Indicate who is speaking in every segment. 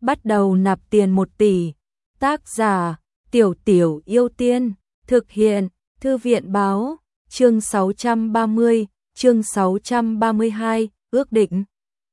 Speaker 1: bắt đầu nạp tiền 1 tỷ. Tác giả, Tiểu Tiểu Yêu Tiên, thực hiện, Thư viện báo, chương 630, chương 632, ước định.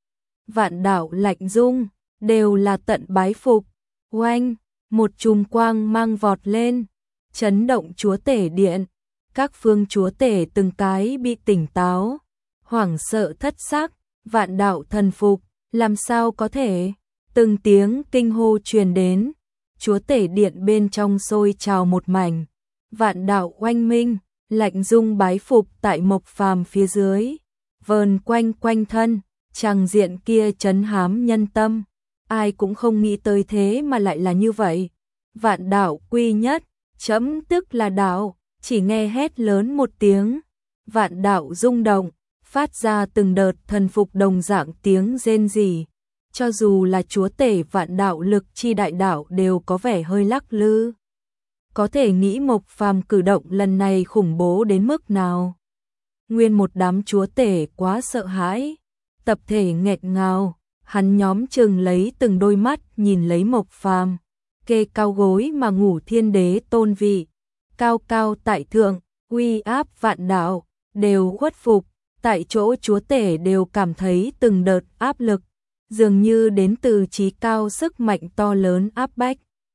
Speaker 1: Vạn đạo lạnh rung, đều là tận bái phục. Oanh, một chùm quang mang vọt lên, chấn động chúa tể điện. Các phương chúa tể từng cái bị tỉnh táo, hoảng sợ thất sắc, vạn đạo thần phục, làm sao có thể? Từng tiếng kinh hô truyền đến, chúa tể điện bên trong sôi trào một mảnh, vạn đạo oanh minh, lạnh rung bái phục tại Mộc Phàm phía dưới, vờn quanh quanh thân, tràng diện kia trấn hám nhân tâm, ai cũng không nghĩ tới thế mà lại là như vậy. Vạn đạo quy nhất, chấm tức là đạo, chỉ nghe hét lớn một tiếng, vạn đạo rung động, phát ra từng đợt thần phục đồng dạng tiếng rên rỉ. Cho dù là chúa tể vạn đạo lực chi đại đạo đều có vẻ hơi lắc lư. Có thể nghĩ Mộc Phàm cử động lần này khủng bố đến mức nào. Nguyên một đám chúa tể quá sợ hãi, tập thể nghẹt ngào, hắn nhóm chừng lấy từng đôi mắt nhìn lấy Mộc Phàm, kê cao gối mà ngủ thiên đế tôn vị, cao cao tại thượng, uy áp vạn đạo, đều khuất phục, tại chỗ chúa tể đều cảm thấy từng đợt áp lực, dường như đến từ chí cao sức mạnh to lớn áp bách.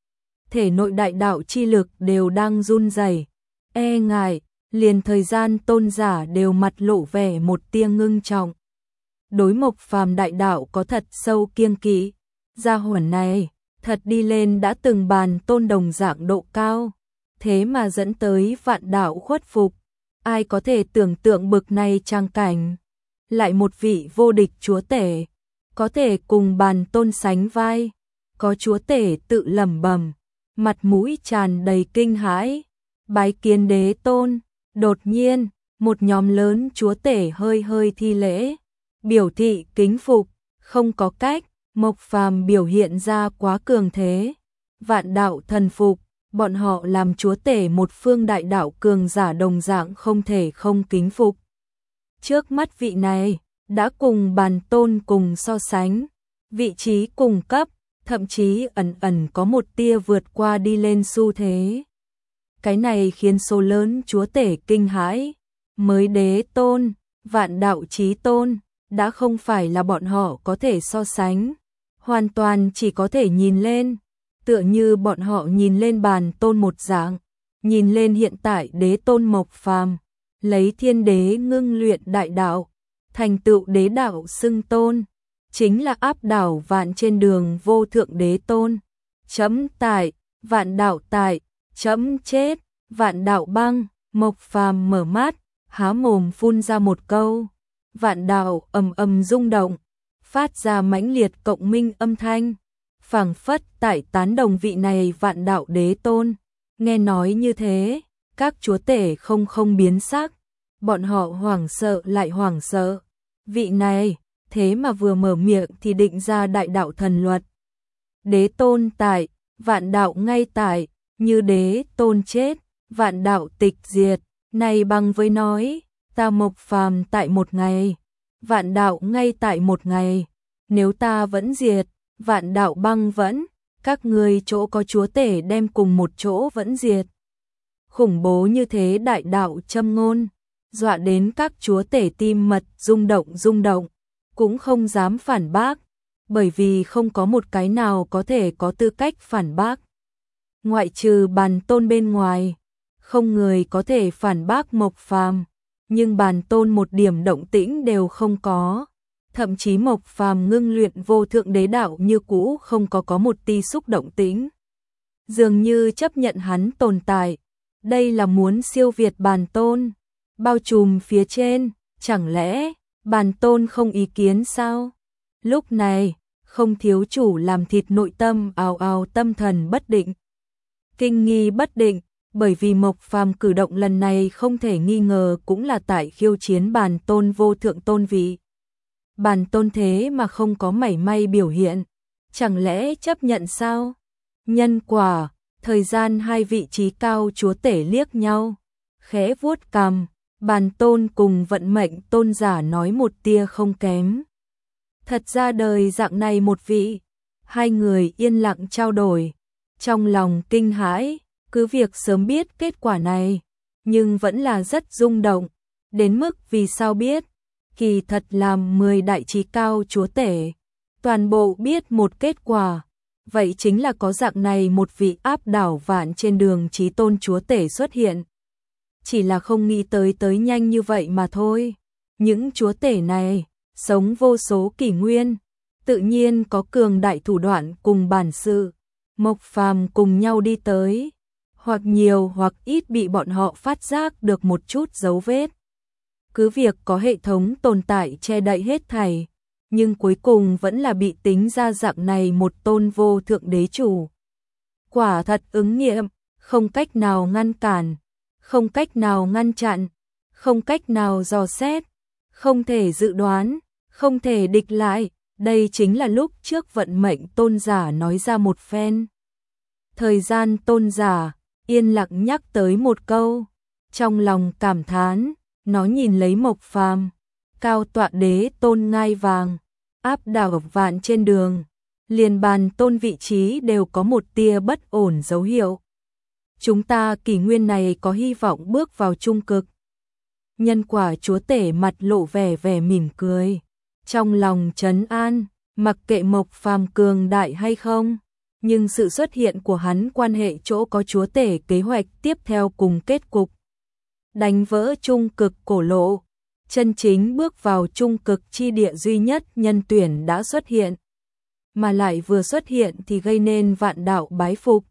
Speaker 1: Thể nội đại đạo chi lực đều đang run rẩy, e ngại, liền thời gian tôn giả đều mặt lộ vẻ một tia ngưng trọng. Đối Mộc Phàm đại đạo có thật sâu kiêng kỵ, gia hỏa này thật đi lên đã từng bàn tôn đồng dạng độ cao, thế mà dẫn tới vạn đạo khuất phục, ai có thể tưởng tượng bực này trang cảnh. Lại một vị vô địch chúa tể, có thể cùng bàn tôn sánh vai, có chúa tể tự lẩm bẩm, mặt mũi tràn đầy kinh hãi, bái kiến đế tôn. Đột nhiên, một nhóm lớn chúa tể hơi hơi thi lễ, biểu thị kính phục, không có cách, Mộc Phàm biểu hiện ra quá cường thế, vạn đạo thần phục, bọn họ làm chúa tể một phương đại đạo cường giả đồng dạng không thể không kính phục. Trước mắt vị này, đã cùng bàn tôn cùng so sánh, vị trí cùng cấp, thậm chí ẩn ẩn có một tia vượt qua đi lên xu thế. Cái này khiến số lớn chúa tể kinh hãi, mới đế tôn, vạn đạo chí tôn, đã không phải là bọn họ có thể so sánh, hoàn toàn chỉ có thể nhìn lên, tựa như bọn họ nhìn lên bàn tôn một dạng, nhìn lên hiện tại đế tôn Mộc Phàm, lấy thiên đế ngưng luyện đại đạo, thành tựu đế đạo xưng tôn, chính là áp đảo vạn trên đường vô thượng đế tôn. Chấm tại, vạn đạo tại, chấm chết, vạn đạo băng. Mộc Phàm mở mắt, há mồm phun ra một câu, vạn đạo ầm ầm rung động, phát ra mãnh liệt cộng minh âm thanh, phảng phất tại tán đồng vị này vạn đạo đế tôn. Nghe nói như thế, các chúa tể không biến sắc, bọn họ hoảng sợ lại hoảng sợ. Vị này, thế mà vừa mở miệng thì định ra đại đạo thần luật. Đế tôn tại, vạn đạo ngay tại, như đế tôn chết, vạn đạo tịch diệt, này bằng với nói, ta Mộc Phàm tại một ngày, vạn đạo ngay tại một ngày, nếu ta vẫn diệt, vạn đạo băng vẫn, các ngươi chỗ có chúa tể đem cùng một chỗ vẫn diệt. Khủng bố như thế đại đạo châm ngôn, dọa đến các chúa tể tim mật rung động, cũng không dám phản bác, bởi vì không có một cái nào có thể có tư cách phản bác. Ngoại trừ bàn tôn bên ngoài, không người có thể phản bác Mộc Phàm, nhưng bàn tôn một điểm động tĩnh đều không có, thậm chí Mộc Phàm ngưng luyện vô thượng đế đạo như cũ không có một tia xúc động tĩnh. Dường như chấp nhận hắn tồn tại, đây là muốn siêu việt bàn tôn, bao trùm phía trên, chẳng lẽ bàn tôn không ý kiến sao? Lúc này, không thiếu chủ làm thịt nội tâm ào ào tâm thần bất định. Kinh nghi bất định, bởi vì Mộc Phàm cử động lần này không thể nghi ngờ cũng là tại khiêu chiến bàn tôn vô thượng tôn vị. Bàn tôn thế mà không có mảy may biểu hiện, chẳng lẽ chấp nhận sao? Nhân quả, thời gian hai vị trí cao chúa tể liếc nhau, khẽ vuốt cằm, bàn tôn cùng vận mệnh tôn giả nói một tia không kém. Thật ra đời dạng này một vị, Hai người yên lặng trao đổi, trong lòng kinh hãi, cứ việc sớm biết kết quả này, nhưng vẫn là rất rung động, đến mức vì sao biết, kỳ thật làm 10 đại trí cao chúa tể, toàn bộ biết một kết quả, vậy chính là có dạng này một vị áp đảo vạn trên đường chí tôn chúa tể xuất hiện. Chỉ là không nghĩ tới nhanh như vậy mà thôi. Những chúa tể này, sống vô số kỷ nguyên, tự nhiên có cường đại thủ đoạn cùng bản sự. Mộc Phàm cùng nhau đi tới, hoặc nhiều hoặc ít bị bọn họ phát giác được một chút dấu vết. Cứ việc có hệ thống tồn tại che đậy hết thảy, nhưng cuối cùng vẫn là bị tính ra dạng này một tôn vô thượng đế chủ. Quả thật ứng nghiệm, không cách nào ngăn cản, không cách nào ngăn chặn, không cách nào dò xét, không thể dự đoán, không thể địch lại. Đây chính là lúc trước vận mệnh tôn giả nói ra một phen. Thời gian tôn giả, yên lặng nhắc tới một câu, trong lòng cảm thán, nó nhìn lấy Mộc Phàm, cao tọa đế tôn ngai vàng, áp đảo vạn trên đường, liền bàn tôn vị trí đều có một tia bất ổn dấu hiệu. Chúng ta kỷ nguyên này có hy vọng bước vào trung cực. Nhân quả chúa tể mặt lộ vẻ mỉm cười, trong lòng trấn an, mặc kệ Mộc Phàm cường đại hay không, nhưng sự xuất hiện của hắn quan hệ chỗ có chúa tể kế hoạch tiếp theo cùng kết cục. Đánh vỡ trung cực cổ lộ, chân chính bước vào trung cực chi địa duy nhất nhân tuyển đã xuất hiện. Mà lại vừa xuất hiện thì gây nên vạn đạo bái phục.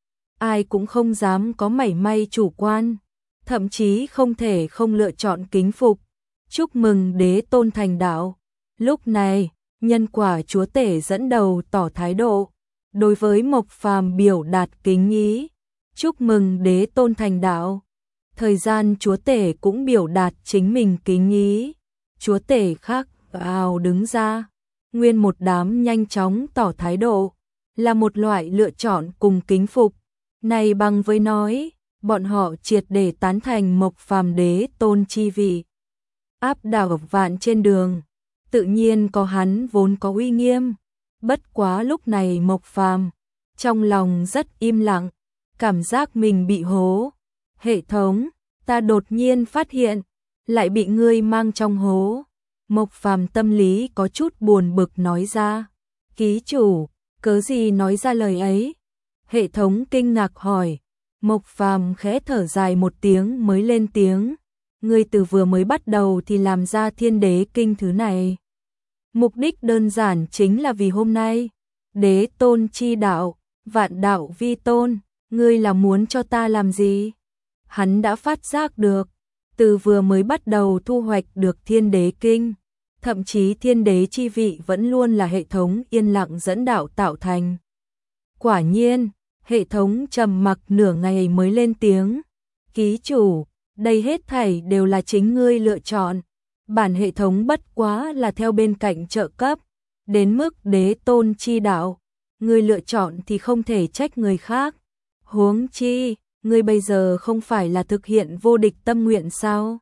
Speaker 1: Ai cũng không dám có mảy may chủ quan, thậm chí không thể không lựa chọn kính phục. Chúc mừng đế tôn thành đạo. Lúc này, nhân quả chúa tể dẫn đầu tỏ thái độ, đối với Mộc Phàm biểu đạt kính ý. Chúc mừng đế tôn thành đạo. Thời gian chúa tể cũng biểu đạt chính mình kính ý. Chúa tể khác ào đứng ra, nguyên một đám nhanh chóng tỏ thái độ, là một loại lựa chọn cùng kính phục. Này bằng với nói, bọn họ triệt để tán thành Mộc Phàm đế tôn chi vị. Áp đảo vạn trên đường, tự nhiên có hắn vốn có uy nghiêm. Bất quá lúc này Mộc Phàm trong lòng rất im lặng, cảm giác mình bị hố. Hệ thống, ta đột nhiên phát hiện, lại bị ngươi mang trong hố. Mộc Phàm tâm lý có chút buồn bực nói ra. Ký chủ, cớ gì nói ra lời ấy? Hệ thống kinh ngạc hỏi. Mộc Phàm khẽ thở dài một tiếng mới lên tiếng. Ngươi từ vừa mới bắt đầu thì làm ra thiên đế kinh thứ này. Mục đích đơn giản chính là vì hôm nay. Đế tôn chi đạo, vạn đạo vi tôn, ngươi là muốn cho ta làm gì? Hắn đã phát giác được, từ vừa mới bắt đầu thu hoạch được thiên đế kinh, thậm chí thiên đế chi vị vẫn luôn là hệ thống yên lặng dẫn đạo tạo thành. Quả nhiên, hệ thống trầm mặc nửa ngày mới lên tiếng. Ký chủ, đây hết thảy đều là chính ngươi lựa chọn. Bản hệ thống bất quá là theo bên cạnh trợ cấp, đến mức đế tôn chi đạo, ngươi lựa chọn thì không thể trách người khác. Huống chi, ngươi bây giờ không phải là thực hiện vô địch tâm nguyện sao?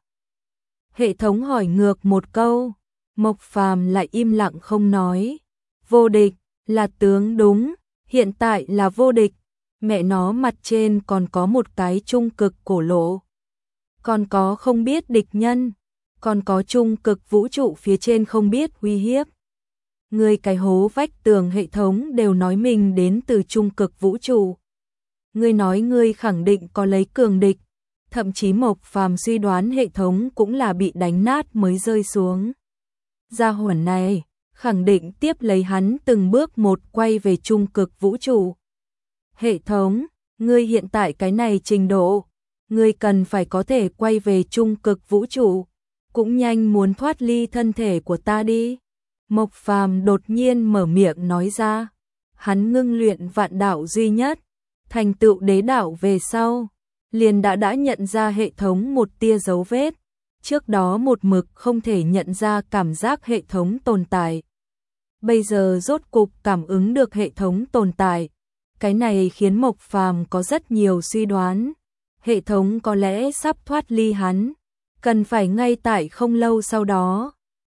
Speaker 1: Hệ thống hỏi ngược một câu, Mộc Phàm lại im lặng không nói. Vô địch là tướng đúng, hiện tại là vô địch, mẹ nó mặt trên còn có một cái trung cực cổ lộ, còn có không biết địch nhân, còn có trung cực vũ trụ phía trên không biết uy hiếp. Người cái hố vách tường hệ thống đều nói mình đến từ trung cực vũ trụ. Ngươi nói ngươi khẳng định có lấy cường địch, thậm chí Mộc Phàm suy đoán hệ thống cũng là bị đánh nát mới rơi xuống. Gia hỏa này, khẳng định tiếp lấy hắn từng bước một quay về trung cực vũ trụ. Hệ thống, ngươi hiện tại cái này trình độ, ngươi cần phải có thể quay về trung cực vũ trụ, cũng nhanh muốn thoát ly thân thể của ta đi. Mộc Phàm đột nhiên mở miệng nói ra, hắn ngưng luyện vạn đạo duy nhất, thành tựu đế đạo về sau, liền đã nhận ra hệ thống một tia dấu vết, trước đó một mực không thể nhận ra cảm giác hệ thống tồn tại. Bây giờ rốt cục cảm ứng được hệ thống tồn tại, cái này khiến Mộc Phàm có rất nhiều suy đoán, hệ thống có lẽ sắp thoát ly hắn, cần phải ngay tại không lâu sau đó.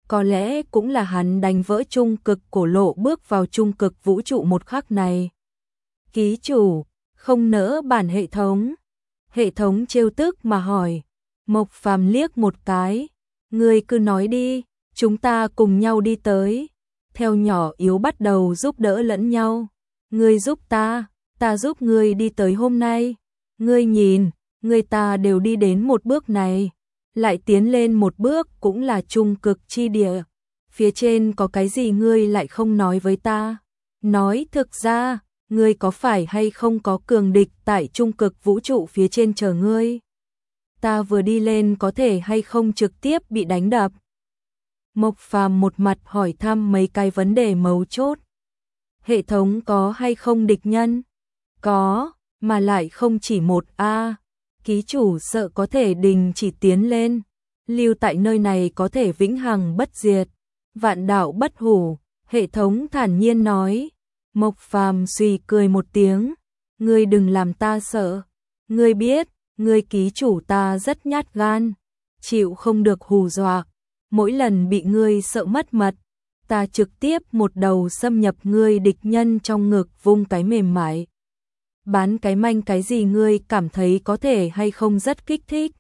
Speaker 1: có lẽ cũng là hắn đánh vỡ trung cực cổ lộ bước vào trung cực vũ trụ một khắc này. Ký chủ, không nỡ bản hệ thống. Hệ thống trêu tức mà hỏi. Mộc Phàm liếc một cái. Ngươi cứ nói đi, chúng ta cùng nhau đi tới. Theo nhỏ yếu bắt đầu giúp đỡ lẫn nhau. Ngươi giúp ta giúp ngươi đi tới hôm nay. Ngươi nhìn, người ta đều đi đến một bước này. Lại tiến lên một bước cũng là trung cực chi địa. Phía trên có cái gì ngươi lại không nói với ta? Nói thực ra, ngươi có phải hay không có cường địch tại trung cực vũ trụ phía trên chờ ngươi? Ta vừa đi lên có thể hay không trực tiếp bị đánh đập? Mộc Phàm một mặt hỏi thăm mấy cái vấn đề mấu chốt. Hệ thống có hay không địch nhân? Có, mà lại không chỉ một a. Ký chủ sợ có thể đình chỉ tiến lên, lưu tại nơi này có thể vĩnh hằng bất diệt, vạn đạo bất hủ, hệ thống thản nhiên nói. Mộc Phàm suy cười một tiếng, ngươi đừng làm ta sợ, ngươi biết, ngươi ký chủ ta rất nhát gan, chịu không được hù dọa, mỗi lần bị ngươi sợ mất mật, ta trực tiếp một đầu xâm nhập ngươi địch nhân trong ngực vung cái mềm mại. Bán cái manh cái gì ngươi cảm thấy có thể hay không rất kích thích.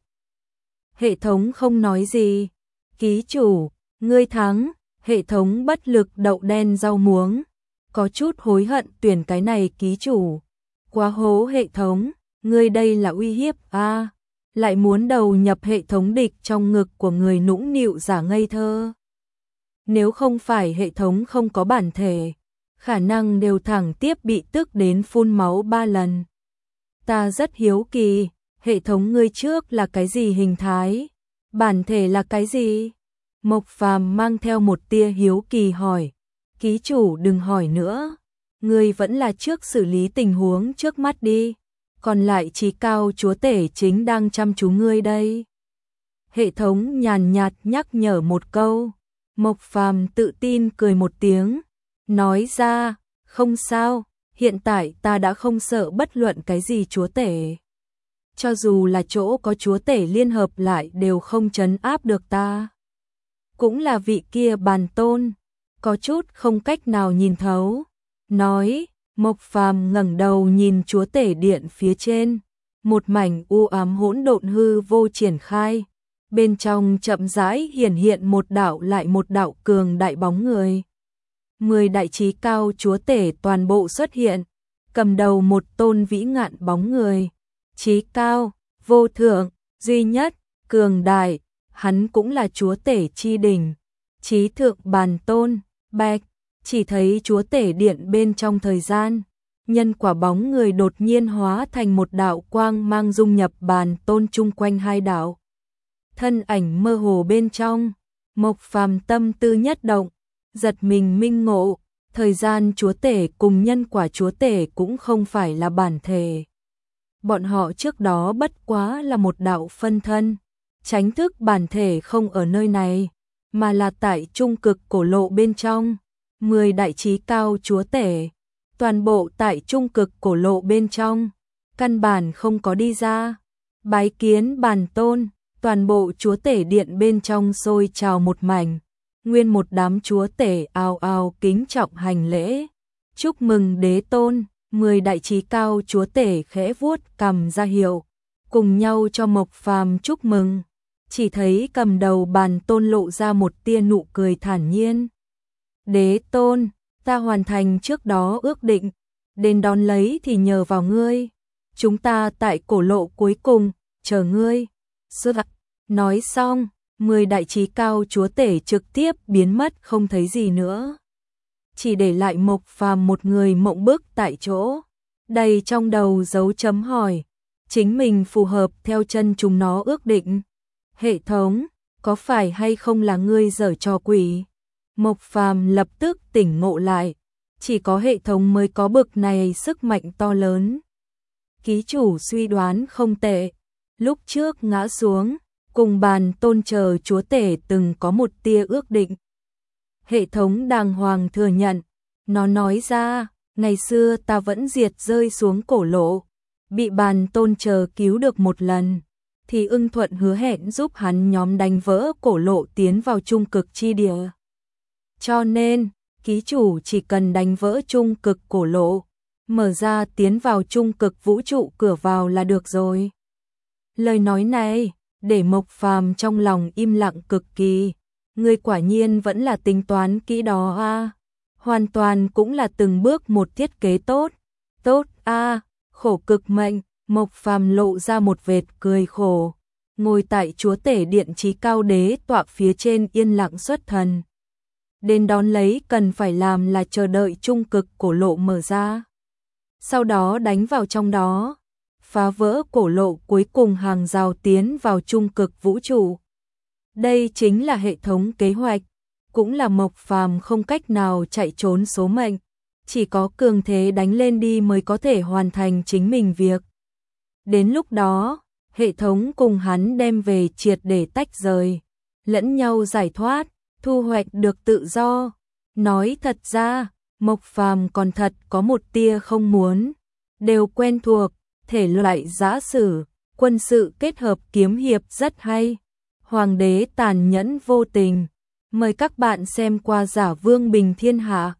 Speaker 1: Hệ thống không nói gì. Ký chủ, ngươi thắng. Hệ thống bất lực đậu đen rau muống. Có chút hối hận tuyển cái này ký chủ. Quá hố hệ thống, ngươi đây là uy hiếp a. Lại muốn đầu nhập hệ thống địch trong ngực của người nũng nịu giả ngây thơ. Nếu không phải hệ thống không có bản thể, khả năng đều thẳng tiếp bị tức đến phun máu 3 lần. Ta rất hiếu kỳ, hệ thống ngươi trước là cái gì hình thái? Bản thể là cái gì? Mộc Phàm mang theo một tia hiếu kỳ hỏi. Ký chủ đừng hỏi nữa, ngươi vẫn là trước xử lý tình huống trước mắt đi, còn lại trí cao chúa tể chính đang chăm chú ngươi đây. Hệ thống nhàn nhạt nhắc nhở một câu. Mộc Phàm tự tin cười một tiếng, nói ra, không sao, hiện tại ta đã không sợ bất luận cái gì chúa tể. Cho dù là chỗ có chúa tể liên hợp lại đều không trấn áp được ta. Cũng là vị kia bàn tôn, có chút không cách nào nhìn thấu. Nói, Mộc Phàm ngẩng đầu nhìn chúa tể điện phía trên, một mảnh u ám hỗn độn hư vô triển khai. Bên trong chậm rãi hiển hiện một đạo lại một đạo cường đại bóng người. 10 đại trí cao chúa tể toàn bộ xuất hiện, cầm đầu một tôn vĩ ngạn bóng người. Trí cao, vô thượng, duy nhất, cường đại, hắn cũng là chúa tể chi đỉnh. Trí thượng bàn tôn, bạch, chỉ thấy chúa tể điện bên trong thời gian. Nhân quả bóng người đột nhiên hóa thành một đạo quang mang dung nhập bàn tôn chung quanh hai đạo. Thân ảnh mơ hồ bên trong, Mộc Phàm tâm tư nhất động, giật mình minh ngộ, thời gian chúa tể cùng nhân quả chúa tể cũng không phải là bản thể. Bọn họ trước đó bất quá là một đạo phân thân, tránh thức bản thể không ở nơi này, mà là tại trung cực cổ lộ bên trong. 10 đại trí cao chúa tể, toàn bộ tại trung cực cổ lộ bên trong, căn bản không có đi ra. Bái kiến bàn tôn. Toàn bộ chúa tể điện bên trong sôi trào một mảnh, nguyên một đám chúa tể ào ào kính trọng hành lễ. Chúc mừng đế tôn, 10 đại trí cao chúa tể khẽ vuốt cằm ra hiệu, cùng nhau cho Mộc Phàm chúc mừng. Chỉ thấy cầm đầu bàn tôn lộ ra một tia nụ cười thản nhiên. Đế tôn, ta hoàn thành trước đó ước định, đến đón lấy thì nhờ vào ngươi. Chúng ta tại cổ lộ cuối cùng, chờ ngươi. Nói xong, 10 đại trí cao chúa tể trực tiếp biến mất không thấy gì nữa. Chỉ để lại Mộc Phàm một người mộng bức tại chỗ, đầy trong đầu dấu chấm hỏi, chính mình phù hợp theo chân chúng nó ước định. Hệ thống, có phải hay không là ngươi giở trò quỷ? Mộc Phàm lập tức tỉnh ngộ lại, chỉ có hệ thống mới có bực này sức mạnh to lớn. Ký chủ suy đoán không tệ, lúc trước ngã xuống, cùng bàn tôn chờ chúa tể từng có một tia ước định. Hệ thống đàng hoàng thừa nhận, nó nói ra, ngày xưa ta vẫn diệt rơi xuống cổ lộ, bị bàn tôn chờ cứu được một lần. thì ưng thuận hứa hẹn giúp hắn nhóm đánh vỡ cổ lộ tiến vào trung cực chi địa. Cho nên, ký chủ chỉ cần đánh vỡ trung cực cổ lộ, mở ra tiến vào trung cực vũ trụ cửa vào là được rồi. Lời nói này, để Mộc Phàm trong lòng im lặng cực kỳ. Ngươi quả nhiên vẫn là tính toán kỹ đó a. Hoàn toàn cũng là từng bước một thiết kế tốt. Tốt a, khổ cực mệnh, Mộc Phàm lộ ra một vệt cười khổ. Ngồi tại chúa tể điện trí cao đế tọa phía trên yên lặng xuất thần. Đến đón lấy cần phải làm là chờ đợi trung cực cổ lộ mở ra. Sau đó đánh vào trong đó, phá vỡ cổ lộ cuối cùng hàng rào tiến vào trung cực vũ trụ. Đây chính là hệ thống kế hoạch, cũng là Mộc Phàm không cách nào chạy trốn số mệnh, chỉ có cường thế đánh lên đi mới có thể hoàn thành chính mình việc. Đến lúc đó, hệ thống cùng hắn đem về triệt để tách rời, lẫn nhau giải thoát, thu hoạch được tự do. Nói thật ra, Mộc Phàm còn thật có một tia không muốn, đều quen thuộc, thể loại giã sử, quân sự kết hợp kiếm hiệp rất hay. Hoàng đế tàn nhẫn vô tình. Mời các bạn xem qua Giả Vương Bình Thiên Hạ.